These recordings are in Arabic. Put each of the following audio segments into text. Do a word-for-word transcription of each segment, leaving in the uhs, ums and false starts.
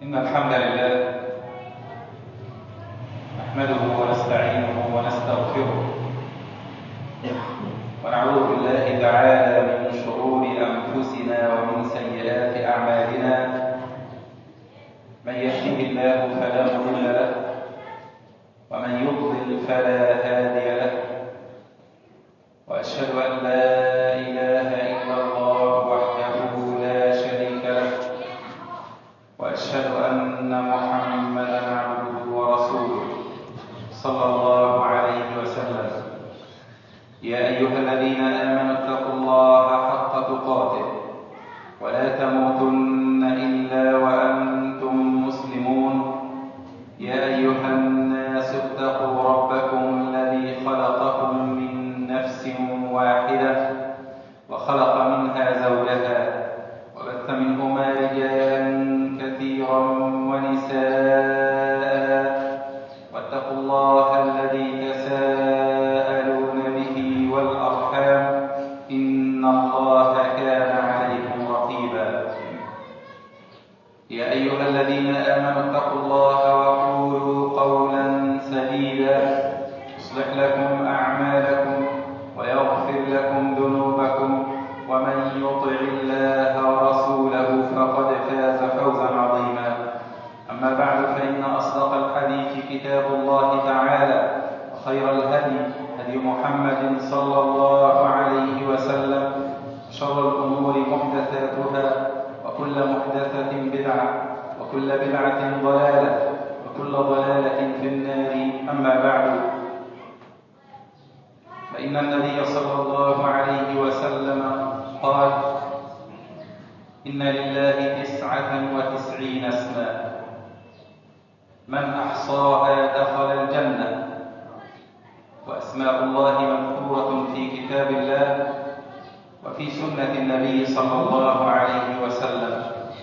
إن الحمد لله نحمده ونستعينه ونستغفره ونعوذ بالله تعالى من شرور أنفسنا ومن سيئات أعمالنا. من يهده الله فلا مضل له ومن يضلل فلا هادي له، وأشهد أن لا إله إلا الله وحده لا شريك له، وأشهد أن محمدا عبده ورسوله صلى الله عليه وسلم. يا أيها الذين آمنوا اتقوا الله حق تقاته ولا تموتن إلا وأنتم مسلمون. يا أيها الناس اتقوا ربكم الذي خلقكم من نفس واحدة وخلق منها زوجها وبث منهما رجالا كثيرا ونساء، واتقوا الله الذي تساءلون به والأرحام إن الله كان عليكم رقيبا. يا أيها الذين آمنوا اتقوا الله وقولوا قولا سديدا يصلح لكم أعمالكم ويغفر لكم ذنوبكم، ومن يطع الله ورسوله فقد فاز فوزا عظيما. أما بعد، فإن أصدق الحديث كتاب الله تعالى، وخير الهدي هدي محمد صلى الله عليه وسلم، وشر الأمور محدثاتها، وكل محدثة بدعة، وكل بدعة ضلالة، وكل ضلالة في النار. أما بعد، فإن النبي صلى الله عليه وسلم قال: إن لله تسعة وتسعين اسما من أحصاها دخل الجنة. وأسماء الله مذكورة في كتاب الله وفي سنة النبي صلى الله عليه وسلم.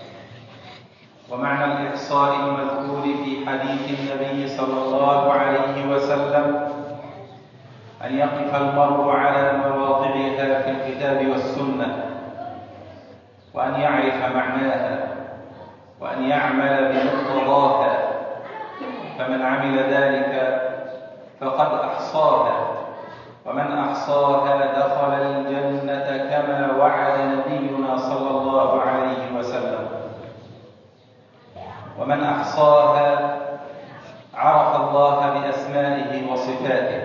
ومعنى الإحصاء المذكور في حديث النبي صلى الله عليه وسلم أن يقف المرء على مواضعها في الكتاب والسنة، وأن يعرف معناها، وأن يعمل بمقتضاها، فمن عمل ذلك فقد أحصاها، ومن أحصاها دخل الجنة كما وعد نبينا صلى الله عليه وسلم. ومن أحصاها عرف الله بأسمائه وصفاته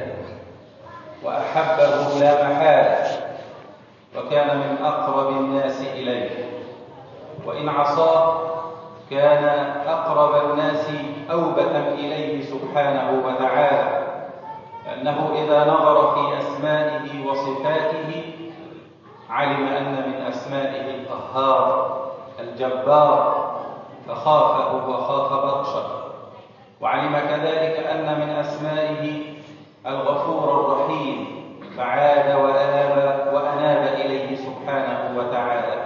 وأحبه لا محالة، وكان من أقرب الناس إليه. وإن عصاه كان أقرب الناس أوبة إليه سبحانه وتعالى، لأنه إذا نظر في أسمائه وصفاته علم أن من أسمائه القهار الجبار فخافه وخاف بطشه، وعلم كذلك أن من أسمائه الغفور الرحيم فعاد وآب وأناب إليه سبحانه وتعالى،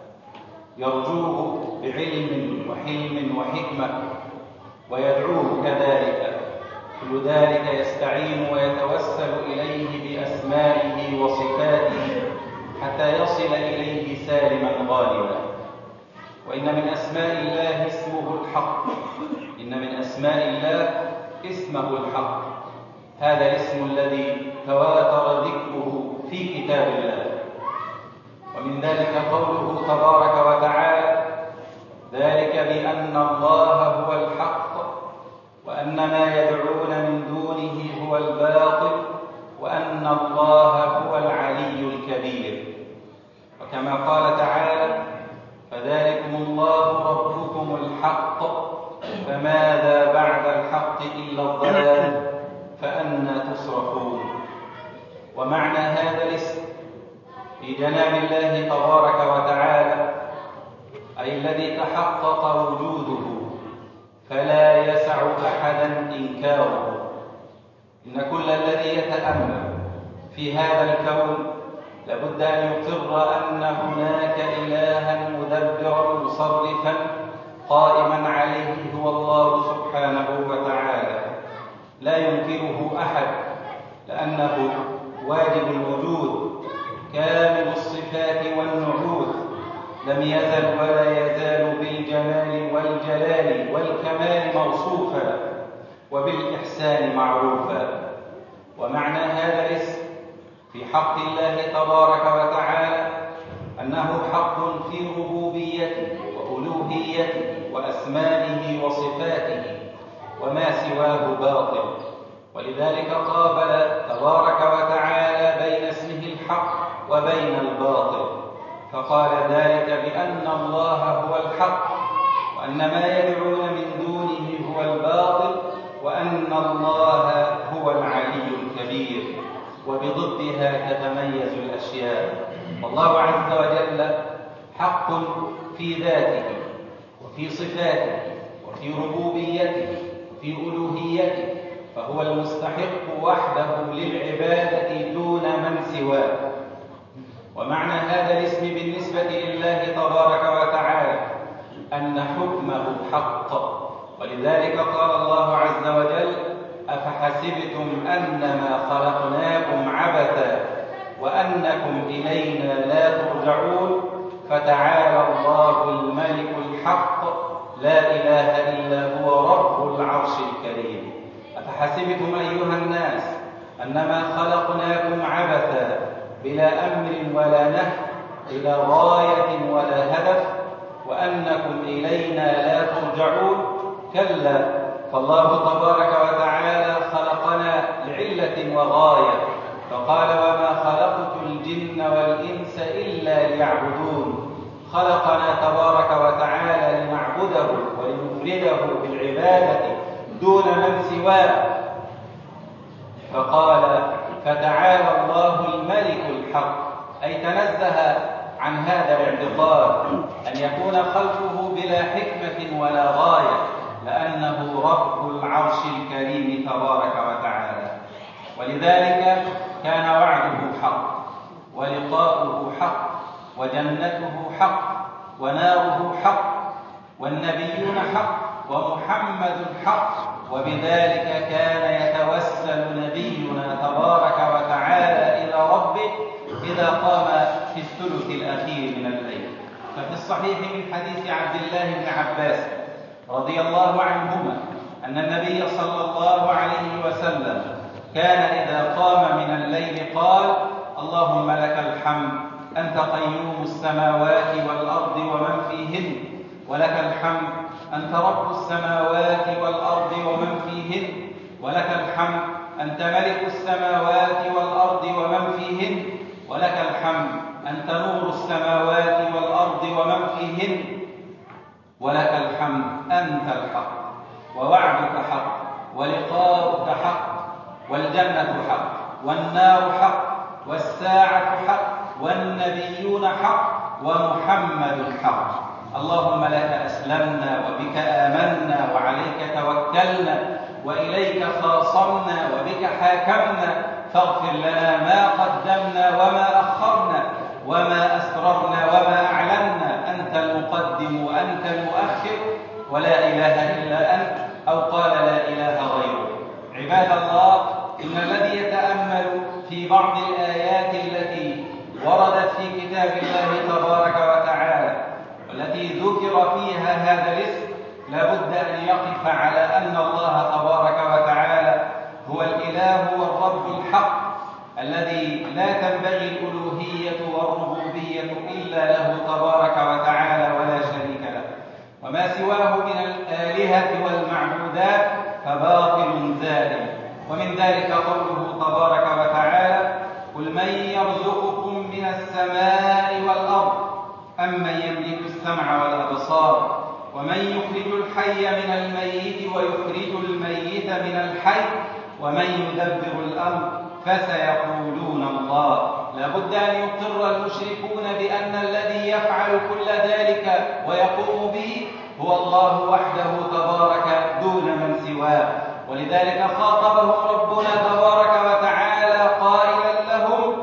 يرجوه بعلم وحلم وحكمة ويدعوه كذلك. كل ذلك يستعين ويتوسل إليه بأسمائه وصفاته حتى يصل إليه سالما غالبا. وإن من أسماء الله اسمه الحق، إن من أسماء الله اسمه الحق. هذا الاسم الذي تواتر ذكره في كتاب الله، ومن ذلك قوله تبارك وتعالى: ذلك بأن الله هو الحق وأن ما يدعون من دونه هو الباطل وأن الله هو العلي الكبير. وكما قال تعالى: فذلكم الله ربكم الحق فماذا بعد الحق إلا الضلال فأنى تصرفون. ومعنى هذا الاسم في جناب الله تبارك وتعالى أي الذي تحقق وجوده فلا يسع أحدا إنكاره. إن كل الذي يتأمل في هذا الكون لابد أن يقر أن هناك إلها مدبرا مصرفا قائما عليه هو الله سبحانه وتعالى، لا ينكره أحد، لأنه واجب الوجود كامل الصفات والنعوت، لم يزل ولا يزال بالجمال بالجمال والجلال والكمال موصوفا وبالإحسان معروفا. ومعنى هذا الاسم في حق الله تبارك وتعالى أنه حق في ربوبيته وألوهيته وأسمائه وصفاته، وما سواه باطل. ولذلك قابل تبارك وتعالى بين اسمه الحق وبين الباطل، فقال ذلك بأن الله هو الحق، وأن ما يدعون من دونه هو الباطل، وأن الله هو العلي الكبير. وبضدها تتميز الأشياء. والله عز وجل حق في ذاته وفي صفاته وفي ربوبيته وفي ألوهيته، فهو المستحق وحده للعبادة دون من سواه. ومعنى هذا الاسم بالنسبة لله تبارك وتعالى أن حكمه حق. ولذلك قال الله عز وجل: أفحسبتم أنما خلقناكم عبثا وأنكم إلينا لا ترجعون فتعالى الله الملك الحق لا إله إلا هو رب العرش الكريم. أفحسبتم أيها الناس أنما خلقناكم عبثا بلا أمر ولا نهي، بلا غاية ولا هدف، وأنكم إلينا لا ترجعون؟ كلا، فالله تبارك وتعالى خلقنا لعلة وغاية، فقال: وما خلقت الجن والإنس إلا ليعبدون. خلقنا تبارك وتعالى لنعبده ولنفرده بالعبادة دون من سواه، فقال: فتعالى الله الملك الحق، أي تنزه عن هذا الاعتقاد أن يكون خلقه بلا حكمة ولا غاية، لأنه رب العرش الكريم تبارك وتعالى. ولذلك كان وعده حق، ولقاؤه حق، وجنته حق، وناره حق، والنبيون حق، ومحمد حق. وبذلك كان يتوسل نبينا تبارك وتعالى إلى ربه إذا قام في الثلث الأخير من الليل. ففي الصحيح من حديث عبد الله بن عباس رضي الله عنهما أن النبي صلى الله عليه وسلم كان إذا قام من الليل قال: اللهم لك الحمد أنت قيوم السماوات والأرض ومن فيهن، ولك الحمد أنت رب السماوات والأرض ومن فيهن، ولك الحمد أنت ملك السماوات والأرض ومن فيهن، ولك الحمد أنت نور السماوات والأرض ومن فيهن، ولك الحمد أنت الحق، ووعدك حق، ولقاؤك حق، والجنة حق، والنار حق، والساعة حق، والنبيون حق، ومحمد حق. اللهم لك أسلمنا وبك آمنا وعليك توكلنا وإليك خاصمنا وبك حاكمنا، فاغفر لنا ما قدمنا وما أخرنا وما أسررنا وما أعلنا، أنت المقدم وأنت المؤخر، ولا إله إلا أنت، أو قال لا إله غيرك. عباد الله، إن الذي يتأمل في بعض الآيات التي وردت في كتاب الله تبارك وتعالى والتي ذكر فيها هذا الاسم لا بد أن يقف على أن الله تبارك وتعالى هو الإله والرب الحق الذي لا تنبغي الألوهية والربوبية إلا له تبارك وتعالى ولا شريك له، وما سواه من الآلهة والمعبودات فباطل زائل. ومن ذلك قوله تبارك وتعالى: قل من يرزقكم من السماء والأرض أمن يملك السمع والأبصار ومن يخرج الحي من الميت ويخرج الميت من الحي ومن يدبر الأمر فسيقولون الله. لا بد أن يقر المشركون بأن الذي يفعل كل ذلك ويقوم به هو الله وحده تبارك دون من سواه. ولذلك خاطبهم ربنا تبارك وتعالى قائلا لهم: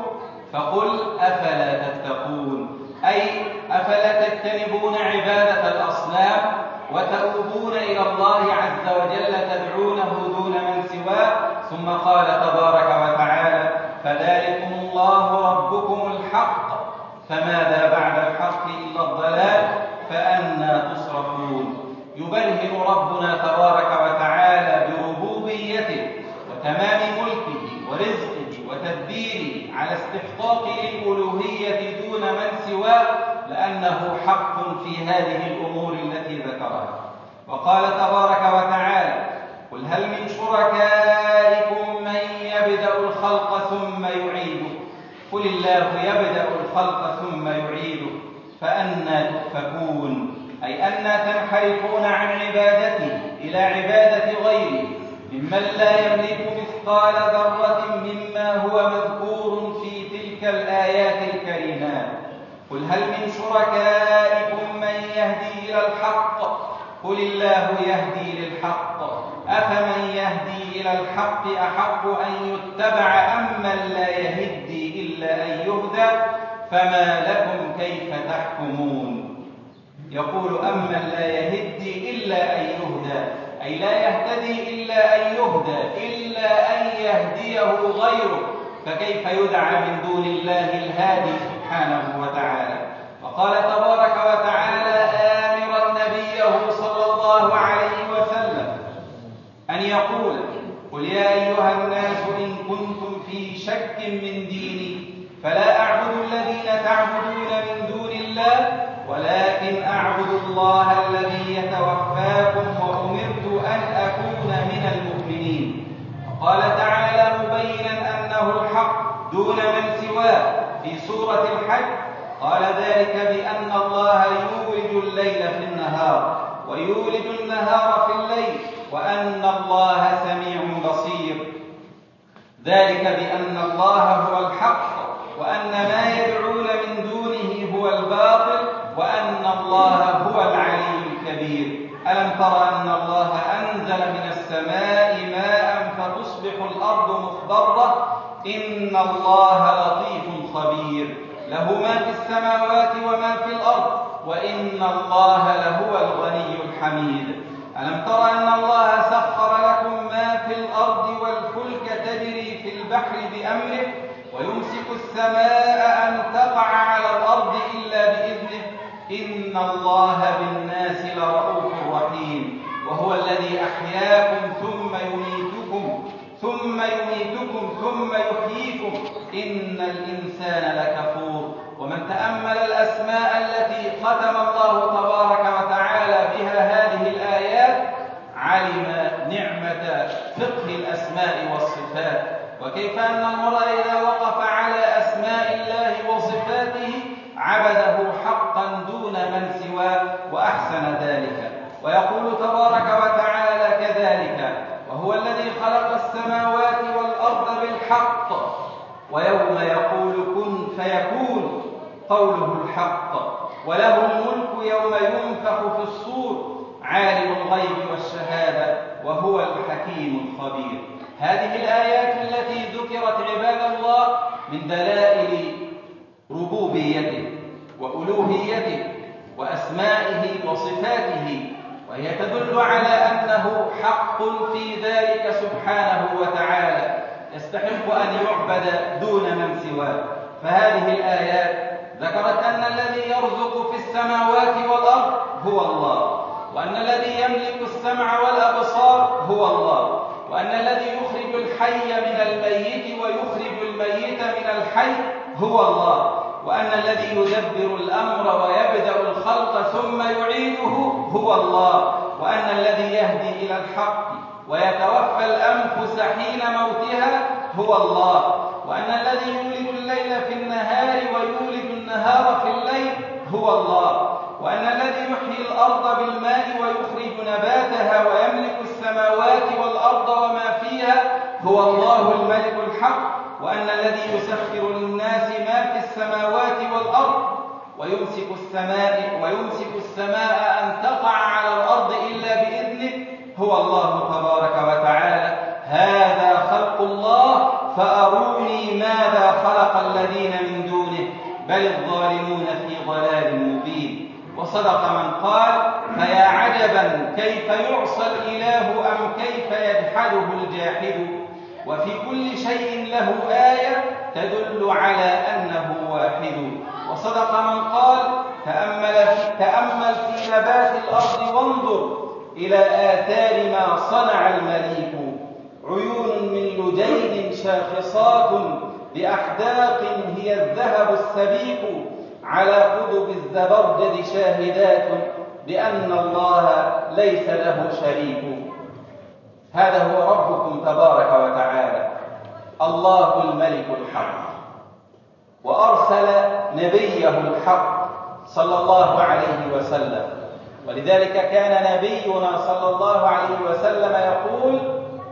فقل أفلا تتقون، أي أفلا تجتنبون عبادة الأصنام وتؤوبون إلى الله عز وجل تدعونه دون من سواه. ثم قال تبارك وتعالى: فذلكم الله ربكم الحق فماذا بعد الحق إلا الضلال فأنى تصرفون. حق في هذه الأمور التي ذكرها. وقال تبارك وتعالى: قل هل من شركائكم من يبدأ الخلق ثم يعيده قل الله يبدأ الخلق ثم يعيده فأنى تؤفكون، أي أنى تنحرفون عن عبادته إلى عبادة غيره ممن لا يملك مثقال ذرة مما هو مذكور في تلك الآيات الكريمات. قل هل من شركائكم من يهدي إلى الحق قل الله يهدي للحق أفمن يهدي إلى الحق أحق أن يتبع أم من لا يهدي إلا أن يهدى فما لكم كيف تحكمون. يقول أمن لا يهدي إلا أن يهدى، أي لا يهتدي إلا أن يهدى، إلا أن يهديه غيره، فكيف يدعى من دون الله الهادي سبحانه وتعالى. وقال تبارك وتعالى آمرا نبيه صلى الله عليه وسلم أن يقول: قل يا أيها الناس إن كنتم في شك من ديني فلا أعبد الذين تعبدون من دون الله ولكن أعبد الله الذي يتوفاكم وأمرت أن أكون من المؤمنين. وقال تعالى مبينا أنه الحق دون من سواه في سورة الحج: قال ذلك بأن الله يولج الليل في النهار ويولج النهار في الليل وأن الله سميع بصير. ذلك بأن الله هو الحق وأن ما يدعون من دونه هو الباطل وأن الله هو العلي الكبير. ألم تر أن الله أنزل من السماء ماء فتصبح الأرض مخضرة إن الله لطيف خبير له ما في السماوات وما في الأرض وإن الله لهو الغني الحميد. ألم تر أن الله سخر لكم ما في الأرض والفلك تجري في البحر بأمره ويمسك السماء أن تقع على الأرض إلا بإذنه إن الله بالناس لرؤوف رحيم. وهو الذي أحياكم ثم يميتكم ثم يميتكم ثم يحييكم إن الإنسان لكفور. ومن تأمل الأسماء التي ختم الله تبارك وتعالى بها هذه الآيات علم نعمة فقه الأسماء والصفات، وكيف أن المرء إذا وقف على أسماء الله وصفاته عبده حقا دون من سواه وأحسن ذلك. ويقول تبارك وتعالى كذلك: وهو الذي خلق السماوات والأرض بالحق ويوم يقول كن فيكون قوله الحق وله الملك يوم ينفخ في الصور عالم الغيب والشهادة وهو الحكيم الخبير. هذه الآيات التي ذكرت عباد الله من دلائل ربوبيته وألوهيته وأسمائه وصفاته، وهي تدل على أنه حق في ذلك سبحانه وتعالى يستحق أن يعبد دون من سواه. فهذه الآيات ذكرت أن الذي يرزق في السماوات والأرض هو الله، وأن الذي يملك السمع والأبصار هو الله، وأن الذي يخرج الحي من الميت ويخرج الميت من الحي هو الله، وأن الذي يدبر الأمر ويبدأ الخلق ثم يعيده هو الله، وأن الذي يهدي إلى الحق ويتوفى الأنفس حين موتها هو الله، وأن الذي يولد الليل في النهار ويولد النهار في الليل هو الله، وأن الذي يحيي الأرض بالماء ويخرج نباتها ويملك السماوات والأرض وما فيها هو الله الملك الحق، وأن الذي يسخر للناس ما في السماوات والأرض ويمسك السماء ويمسك السماء أن تقع على الأرض إلا بإذنه هو الله تبارك وتعالى. هذا خلق الله فأروني ماذا خلق الذين من دونه بل الظالمون في ضلال مبين. وصدق من قال: فيا عجبا كيف يعصى الإله أم كيف يجحده الجاحد، وفي كل شيء له آية تدل على أنه واحد. وصدق من قال: تأمل في, تأمل في نبات الأرض وانظر إلى آثار ما صنع المليك، عيون من لجين شاخصات بأحداق هي الذهب السبيق، على قطب الزبرجد شاهدات بأن الله ليس له شريك. هذا هو ربكم تبارك وتعالى، الله الملك الحق، وأرسل نبيه الحق صلى الله عليه وسلم. ولذلك كان نبينا صلى الله عليه وسلم يقول: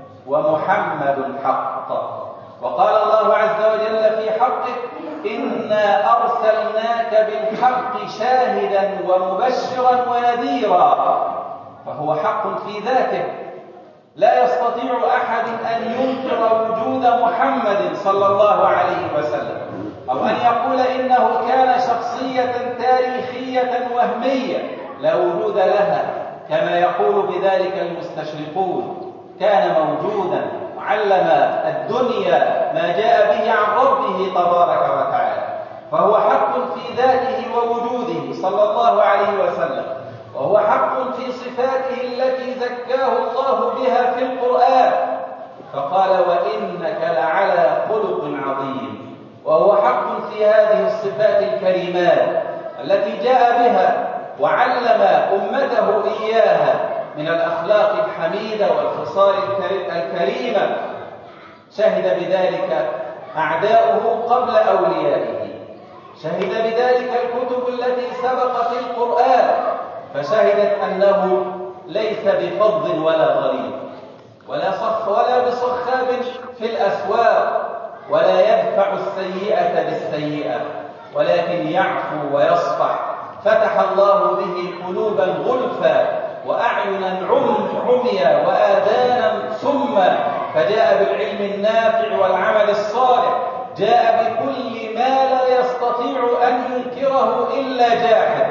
ومحمد حق. وقال الله عز وجل في حقه: إنا أرسلناك بالحق شاهدا ومبشرا ونذيرا. فهو حق في ذاته، لا يستطيع أحد أن ينكر وجود محمد صلى الله عليه وسلم، أو أن يقول إنه كان شخصية تاريخية وهمية لا وجود لها، كما يقول بذلك المستشرقون. كان موجودا وعلم الدنيا ما جاء به عن ربه تبارك وتعالى، فهو حق في ذاته ووجوده صلى الله عليه وسلم، وهو حق في صفاته التي زكاه الله بها في القرآن، فقال: وإنك لعلى خلق عظيم. وهو حق في هذه الصفات الكريمات التي جاء بها وعلم أمته إياها من الأخلاق الحميدة والخصال الكريمة، شهد بذلك أعداؤه قبل أوليائه، شهد بذلك الكتب التي سبقت القرآن، فشهدت أنه ليس بفظ ولا غليظ ولا صخ ولا بصخاب في الأسواق، ولا يدفع السيئة بالسيئة، ولكن يعفو ويصفح. فتح الله به قلوبا غلفا وأعينا عميا وآذانا سما، فجاء بالعلم النافع والعمل الصالح، جاء بكل ما لا يستطيع أن ينكره إلا جاحد.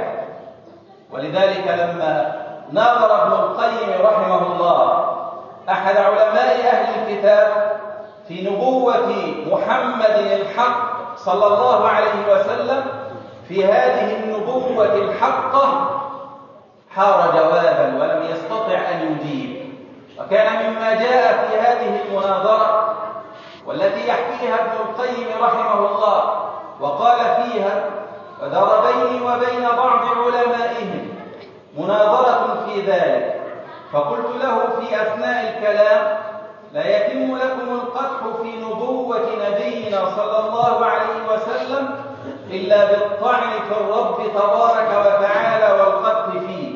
ولذلك لما ناظر ابن القيم رحمه الله أحد علماء أهل الكتاب في نبوة محمد الحق صلى الله عليه وسلم في هذه النبوة الحقة، حار جوابا ولم يستطع أن يجيب. وكان مما جاء في هذه المناظرة والتي يحكيها ابن القيم رحمه الله، وقال فيها: ودار بيني وبين بعض علمائهم مناظرة في ذلك، فقلت له في أثناء الكلام: لا يتم لكم القدح في نبوة نبينا صلى الله عليه وسلم إلا بالطعن في الرب تبارك وتعالى والقدح فيه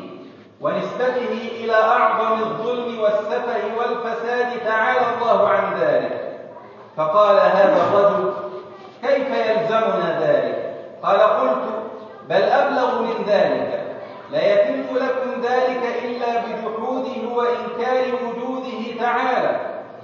ونسبته إلى أعظم الظلم والسفه والفساد، تعالى الله عن ذلك. فقال هذا الرجل: كيف يلزمنا ذلك؟ قال: قلت: بل أبلغ من ذلك، لا يتم لكم ذلك إلا بجحوده وإنكار وجوده تعالى.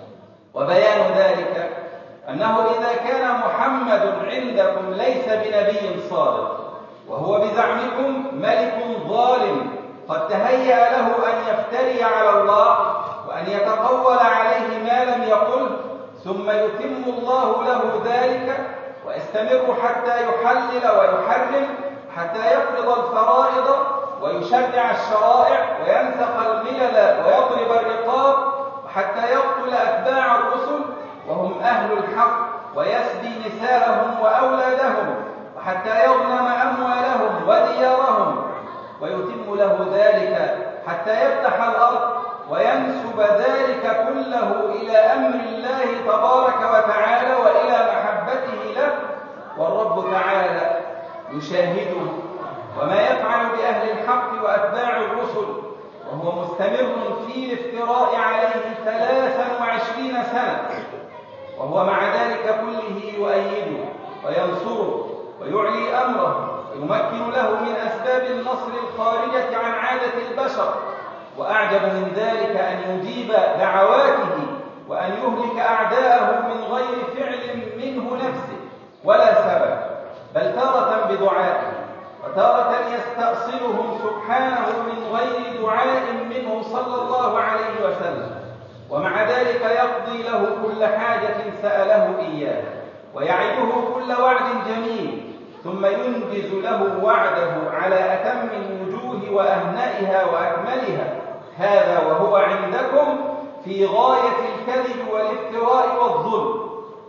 وبيان ذلك أنه إذا كان محمد عندكم ليس بنبي صادق، وهو بزعمكم ملك ظالم قد تهيأ له أن يفتري على الله وأن يتقول عليه ما لم يقله، ثم يتم الله له ذلك ويستمر حتى يحلل ويحرم، حتى يفرض الفرائض ويشرع الشرائع وينسخ الملل ويضرب الرقاب، وحتى يقتل أتباع الرسل وهم أهل الحق ويسبي نساءهم وأولادهم، وحتى يغنم أموالهم وديارهم، ويتم له ذلك حتى يفتح الأرض وينسب ذلك كله إلى أمر الله تبارك وتعالى وإلى محبته له، والرب تعالى يشاهده وما يفعل بأهل الحق وأتباع الرسل، وهو مستمر في الافتراء عليه ثلاثا وعشرين سنة، وهو مع ذلك كله يؤيده وينصره ويعلي أمره ويمكن له من أسباب النصر الخارجة عن عادة البشر. وأعجب من ذلك أن يجيب دعواته وأن يهلك أعداءه من غير فعل منه نفسه ولا سبب، بل تارة بدعائه وتارة يستأصلهم سبحانه من غير دعاء منه صلى الله عليه وسلم، ومع ذلك يقضي له كل حاجة سأله إياه ويعده كل وعد جميل، ثم ينجز له وعده على أتم الوجوه وأهنئها وأكملها. هذا وهو عندكم في غاية الكذب والافتراء والظلم.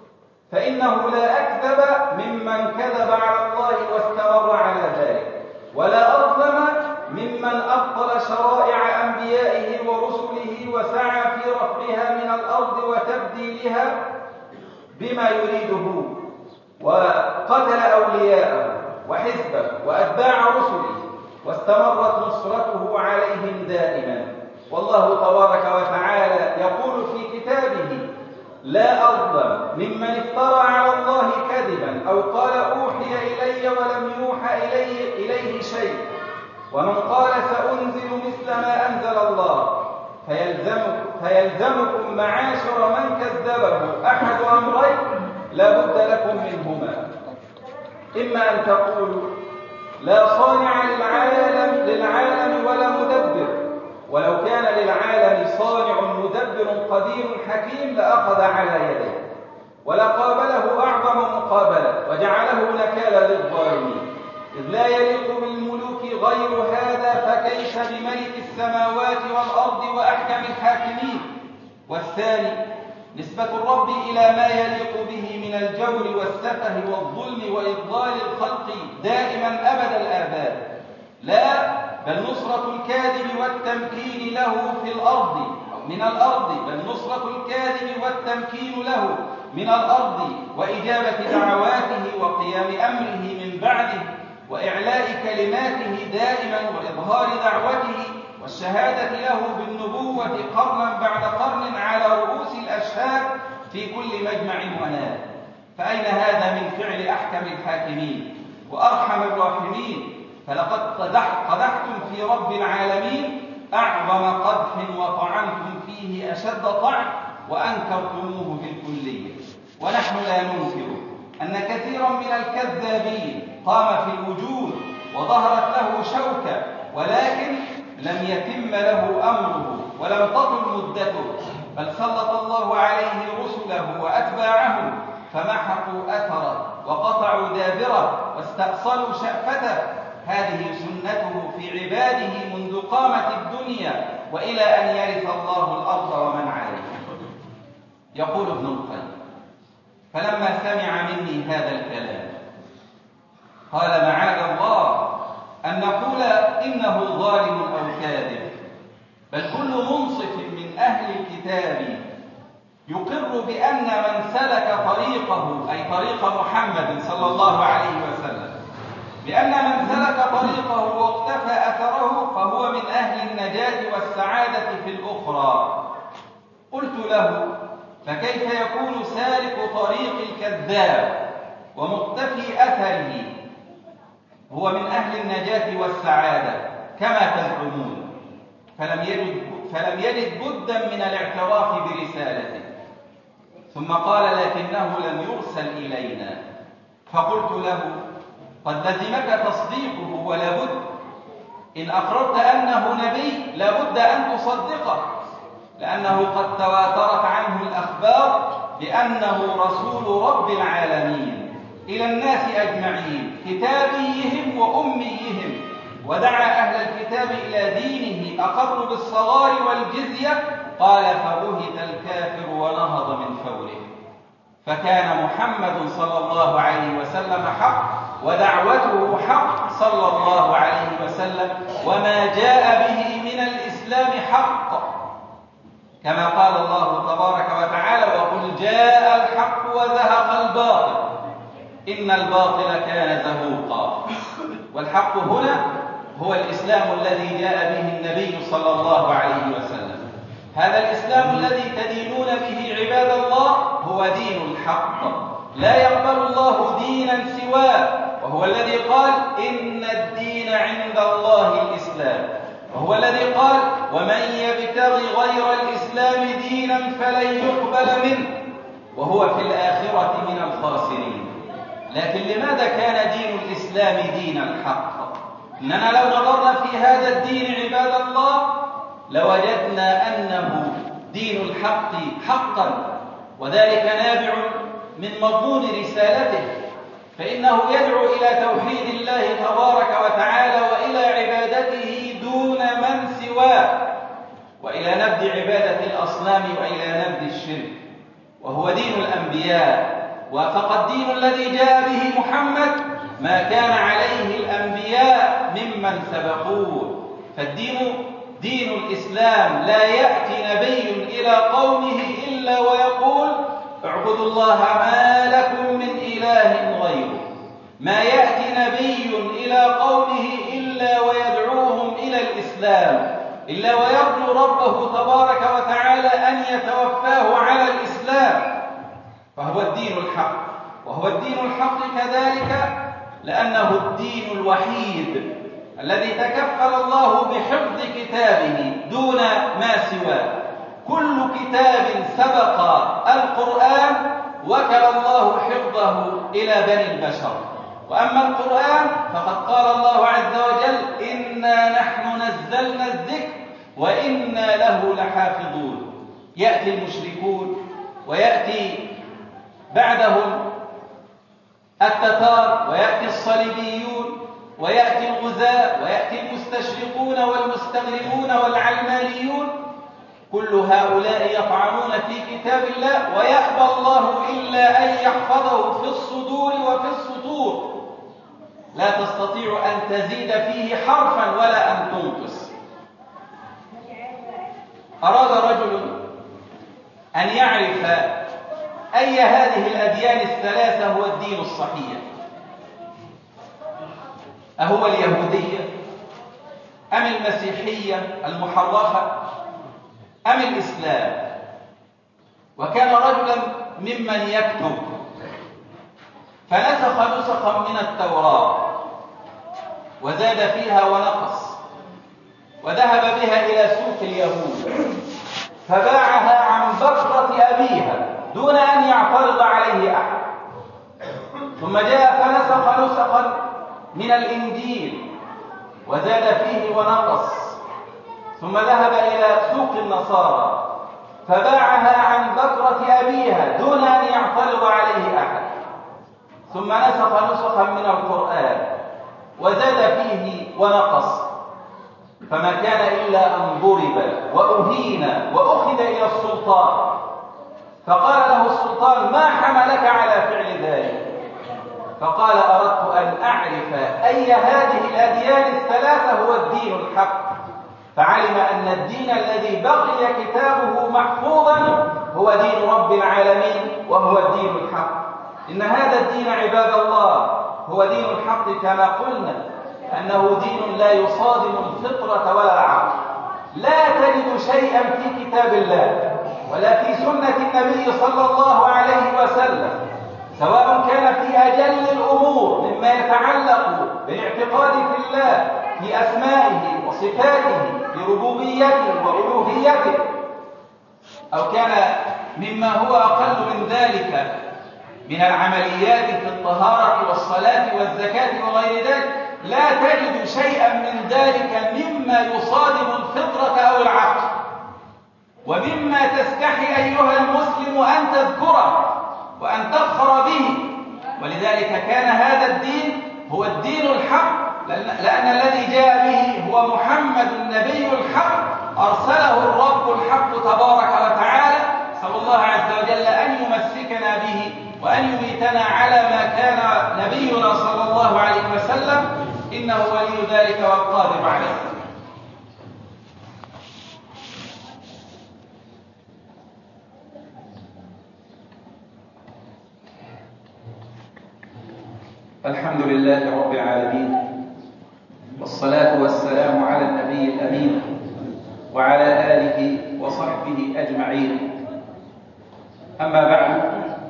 فإنه لا أكذب ممن كذب على الله واستمر على ذلك، ولا أظلم ممن أبطل شرائع أنبيائه ورسله وسعى في رفعها من الأرض وتبديلها بما يريده، وقتل أولياءه وحزبه وأتباع رسله، واستمرت نصرته عليهم دائما. والله تبارك وتعالى يقول في كتابه: لا أظلم ممن افترى على الله كذبا أو قال أوحي إلي ولم يوحى إليه, إليه شيء، ومن قال سأنزل مثل ما أنزل الله، فيلزمكم, فيلزمكم معاشر من كذبه أحد أمرين لا بد لكم منهما: إما أن تقولوا لا صانع للعالم, للعالم ولا مدبر، ولو كان للعالم صانع مدبر قدير حكيم لأخذ على يديه ولقابله أعظم مقابلة وجعله نكالا للظالمين، إذ لا يليق بالملوك غير هذا، فكيف بملك السماوات والأرض وأحكم الحاكمين. والثاني نسبة الرب إلى ما يليق به من الجور والسفه والظلم وإضلال الخلق دائما أبد الآباد، لا بل نصرة الكاذب والتمكين له في الأرض من الأرض بل نصرة الكاذب والتمكين له من الأرض وإجابة دعواته وقيام أمره من بعده وإعلاء كلماته دائما وإظهار دعوته والشهادة له بالنبوة قرنا بعد قرن على رؤوس الأشهاد في كل مجمع وناد. فأين هذا من فعل أحكم الحاكمين وأرحم الراحمين؟ فلقد قدحتم في رب العالمين أعظم قدح وطعنتم فيه أشد طعن وأنكرتموه بالكلية. ونحن لا ننكر أن كثيرا من الكذابين قام في الوجود وظهرت له شوكة، ولكن لم يتم له أمره ولم تطل مدته، بل سلط الله عليه رسله وأتباعه فمحقوا أثره وقطعوا دابره واستأصلوا شأفته. هذه سنته في عباده منذ قامت الدنيا وإلى أن يرث الله الأرض ومن عليها. يقول ابن القيم: فلما سمع مني هذا الكلام قال: معاذ الله أن نقول إنه ظالم أو كاذب، بل كل منصف من أهل الكتاب يقر بأن من سلك طريقه، أي طريق محمد صلى الله عليه وسلم، بأن من سلك طريقه واقتفى أثره فهو من أهل النجاة والسعادة في الأخرى. قلت له: فكيف يكون سالك طريق الكذاب ومقتفي أثره هو من أهل النجاة والسعادة كما تزعمون؟ فلم يجد, فلم يجد بدا من الاعتراف برسالته، ثم قال: لكنه لم يرسل إلينا. فقلت له: قد لزمك تصديقه ولا بد، إن أقررت أنه نبي لا بد أن تصدقه، لأنه قد تواترت عنه الأخبار بأنه رسول رب العالمين إلى الناس أجمعين، كتابيهم وأميهم، ودعا أهل الكتاب إلى دينه، أقروا بالصغار والجزية. قال: فبهت الكافر ونهض من فوره. فكان محمد صلى الله عليه وسلم حق ودعوته حق صلى الله عليه وسلم، وما جاء به من الإسلام حق، كما قال الله تبارك وتعالى: وقل جاء الحق وزهق الباطل إن الباطل كان زهوقا. والحق هنا هو الإسلام الذي جاء به النبي صلى الله عليه وسلم. هذا الإسلام الذي تدينون به عباد الله هو دين الحق، لا يقبل الله دينا سواه، وهو الذي قال: إن الدين عند الله الإسلام، وهو الذي قال: ومن يبتغي غير الإسلام دينا فلن يقبل منه وهو في الآخرة من الخاسرين. لكن لماذا كان دين الإسلام دين الحق؟ إننا لو نظرنا في هذا الدين عباد الله لوجدنا أنه دين الحق حقا، وذلك نابع من مضمون رسالته، فإنه يدعو إلى توحيد الله تبارك وتعالى وإلى عبادته دون من سواه، وإلى نبذ عبادة الأصنام وإلى نبذ الشرك، وهو دين الأنبياء وافق الدين الذي جاء به محمد ما كان عليه الأنبياء ممن سبقوه. فالدين دين الإسلام لا يأتي نبي إلى قومه إلا ويقول اعبدوا الله ما لكم من إله غيره. ما يأتي نبي إلى قومه إلا ويدعوهم إلى الإسلام، إلا ويرجو ربه تبارك وتعالى أن يتوفاه على الإسلام. فهو الدين الحق، وهو الدين الحق كذلك لأنه الدين الوحيد الذي تكفل الله بحفظ كتابه دون ما سواه. كل كتاب سبق القرآن وكل الله حفظه إلى بني البشر، وأما القرآن فقد قال الله عز وجل إنا نحن نزلنا الذكر وإنا له لحافظون. يأتي المشركون ويأتي بعدهم التتار ويأتي الصليبيون ويأتي الغزاة ويأتي المستشرقون والمستغربون والعلمانيون، كل هؤلاء يطعنون في كتاب الله ويأبى الله إلا أن يحفظه في الصدور وفي السطور. لا تستطيع أن تزيد فيه حرفا ولا أن تنقص. أراد رجل أن يعرف أي هذه الأديان الثلاثة هو الدين الصحيح، أهو اليهودية أم المسيحية المحرفة أم الإسلام؟ وكان رجلا ممن يكتب فنسخ نسخا من التوراة وزاد فيها ونقص، وذهب بها إلى سوق اليهود فباعها عن بكرة أبيها دون أن يعترض عليه أحد. ثم جاء فنسخ نسخا من الإنجيل وزاد فيه ونقص، ثم ذهب إلى سوق النصارى فباعها عن بكرة أبيها دون أن يعترض عليه أحد. ثم نسخ نسخا من القرآن وزاد فيه ونقص، فما كان إلا أن ضرب وأهين وأخذ إلى السلطان، فقال له السلطان ما حملك على فعل ذلك؟ فقال أردت أن أعرف أي هذه الأديان الثلاثة هو الدين الحق. فعلم أن الدين الذي بقي كتابه محفوظا هو دين رب العالمين وهو الدين الحق. إن هذا الدين عباد الله هو دين الحق كما قلنا، أنه دين لا يصادم الفطرة ولا العقل. لا تجد شيئا في كتاب الله ولا في سنة النبي صلى الله عليه وسلم، سواء كان في أجل الأمور مما يتعلق بالاعتقاد في الله، في أسمائه وصفاته، في ربوبيته وألوهيته، أو كان مما هو أقل من ذلك من العمليات في الطهارة والصلاة والزكاة وغير ذلك، لا تجد شيئا من ذلك مما يصادم الفطرة أو العقل، ومما تستحي أيها المسلم أن تذكره وأن تفخر به. ولذلك كان هذا الدين هو الدين الحق، لأن الذي جاء به هو محمد النبي الحق، أرسله الرب الحق تبارك وتعالى، صلى الله عز وجل أن يمسكنا به وأن يميتنا على ما كان نبينا صلى الله عليه وسلم، إنه ولي ذلك والقادر عليه. الحمد لله رب العالمين، والصلاة والسلام على النبي الأمين وعلى آله وصحبه أجمعين. أما بعد،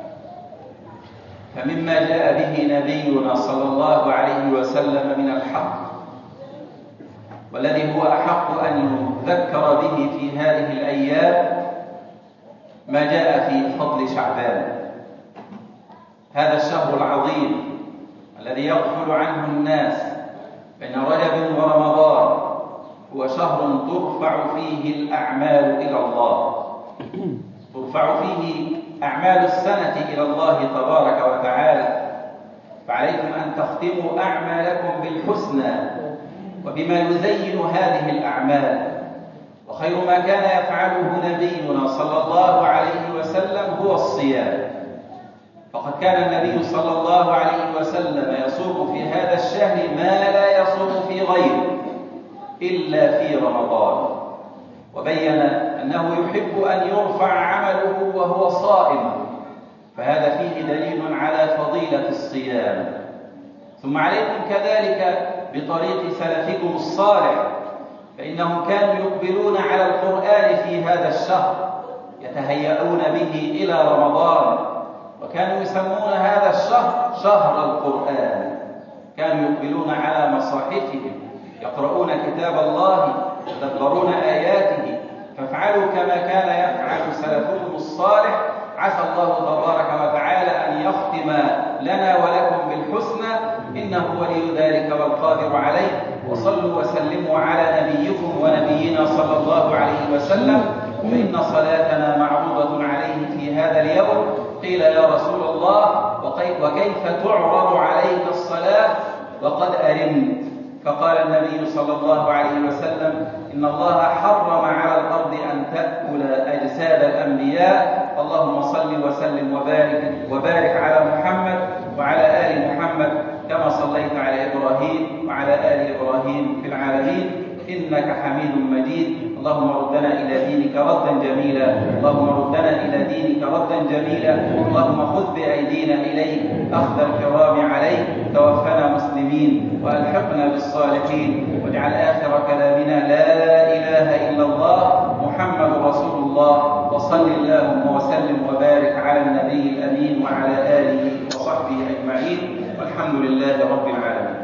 فمما جاء به نبينا صلى الله عليه وسلم من الحق، والذي هو أحق أن يذكر به في هذه الأيام، ما جاء في فضل شعبان، هذا الشهر العظيم الذي يغفل عنه الناس بين رجب ورمضان. هو شهر ترفع فيه الأعمال إلى الله، ترفع فيه أعمال السنة إلى الله تبارك وتعالى. فعليكم أن تختموا أعمالكم بالحسنى وبما يزين هذه الأعمال. وخير ما كان يفعله نبينا صلى الله عليه وسلم هو الصيام، فقد كان النبي صلى الله عليه وسلم يصوم في هذا الشهر ما لا يصوم في غيره إلا في رمضان، وبين أنه يحب أن يرفع عمله وهو صائم، فهذا فيه دليل على فضيلة الصيام. ثم عليكم كذلك بطريق سلفكم الصالح، فإنهم كانوا يقبلون على القرآن في هذا الشهر، يتهيئون به إلى رمضان، وكانوا يسمون هذا الشهر شهر القرآن. كانوا يقبلون على مصاحفهم يقرؤون كتاب الله يتدبرون آياته، فافعلوا كما كان يفعل سلفكم الصالح. عسى الله تبارك وتعالى أن يختم لنا ولكم بالحسنى، إنه ولي ذلك والقادر عليه. وصلوا وسلموا على نبيكم ونبينا صلى الله عليه وسلم، فإن صلاتنا معروضة عليه في هذا اليوم. قيل يا رسول الله وكيف تعرض عليك الصلاة وقد أرمت؟ فقال النبي صلى الله عليه وسلم إن الله حرم على الأرض أن تأكل أجساد الأنبياء. اللهم صل وسلم وبارك, وبارك على محمد وعلى آل محمد كما صليت على إبراهيم وعلى آل إبراهيم في العالمين إنك حميد مجيد. اللهم ردنا إلى دينك ردا جميلا، اللهم ردنا إلى دينك ردا جميلا، اللهم خذ بأيدينا إليك أخذ الكرام عليك، توفنا مسلمين وألحقنا بالصالحين، واجعل آخر كلامنا لا إله إلا الله محمد رسول الله. وصل اللهم وسلم وبارك على النبي الأمين وعلى آله وصحبه أجمعين، والحمد لله رب العالمين.